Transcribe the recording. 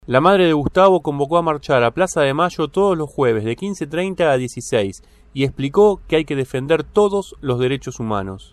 La madre de Gustavo convocó a marchar a Plaza de Mayo todos los jueves de 15:30 a 16 y explicó que hay que defender todos los derechos humanos.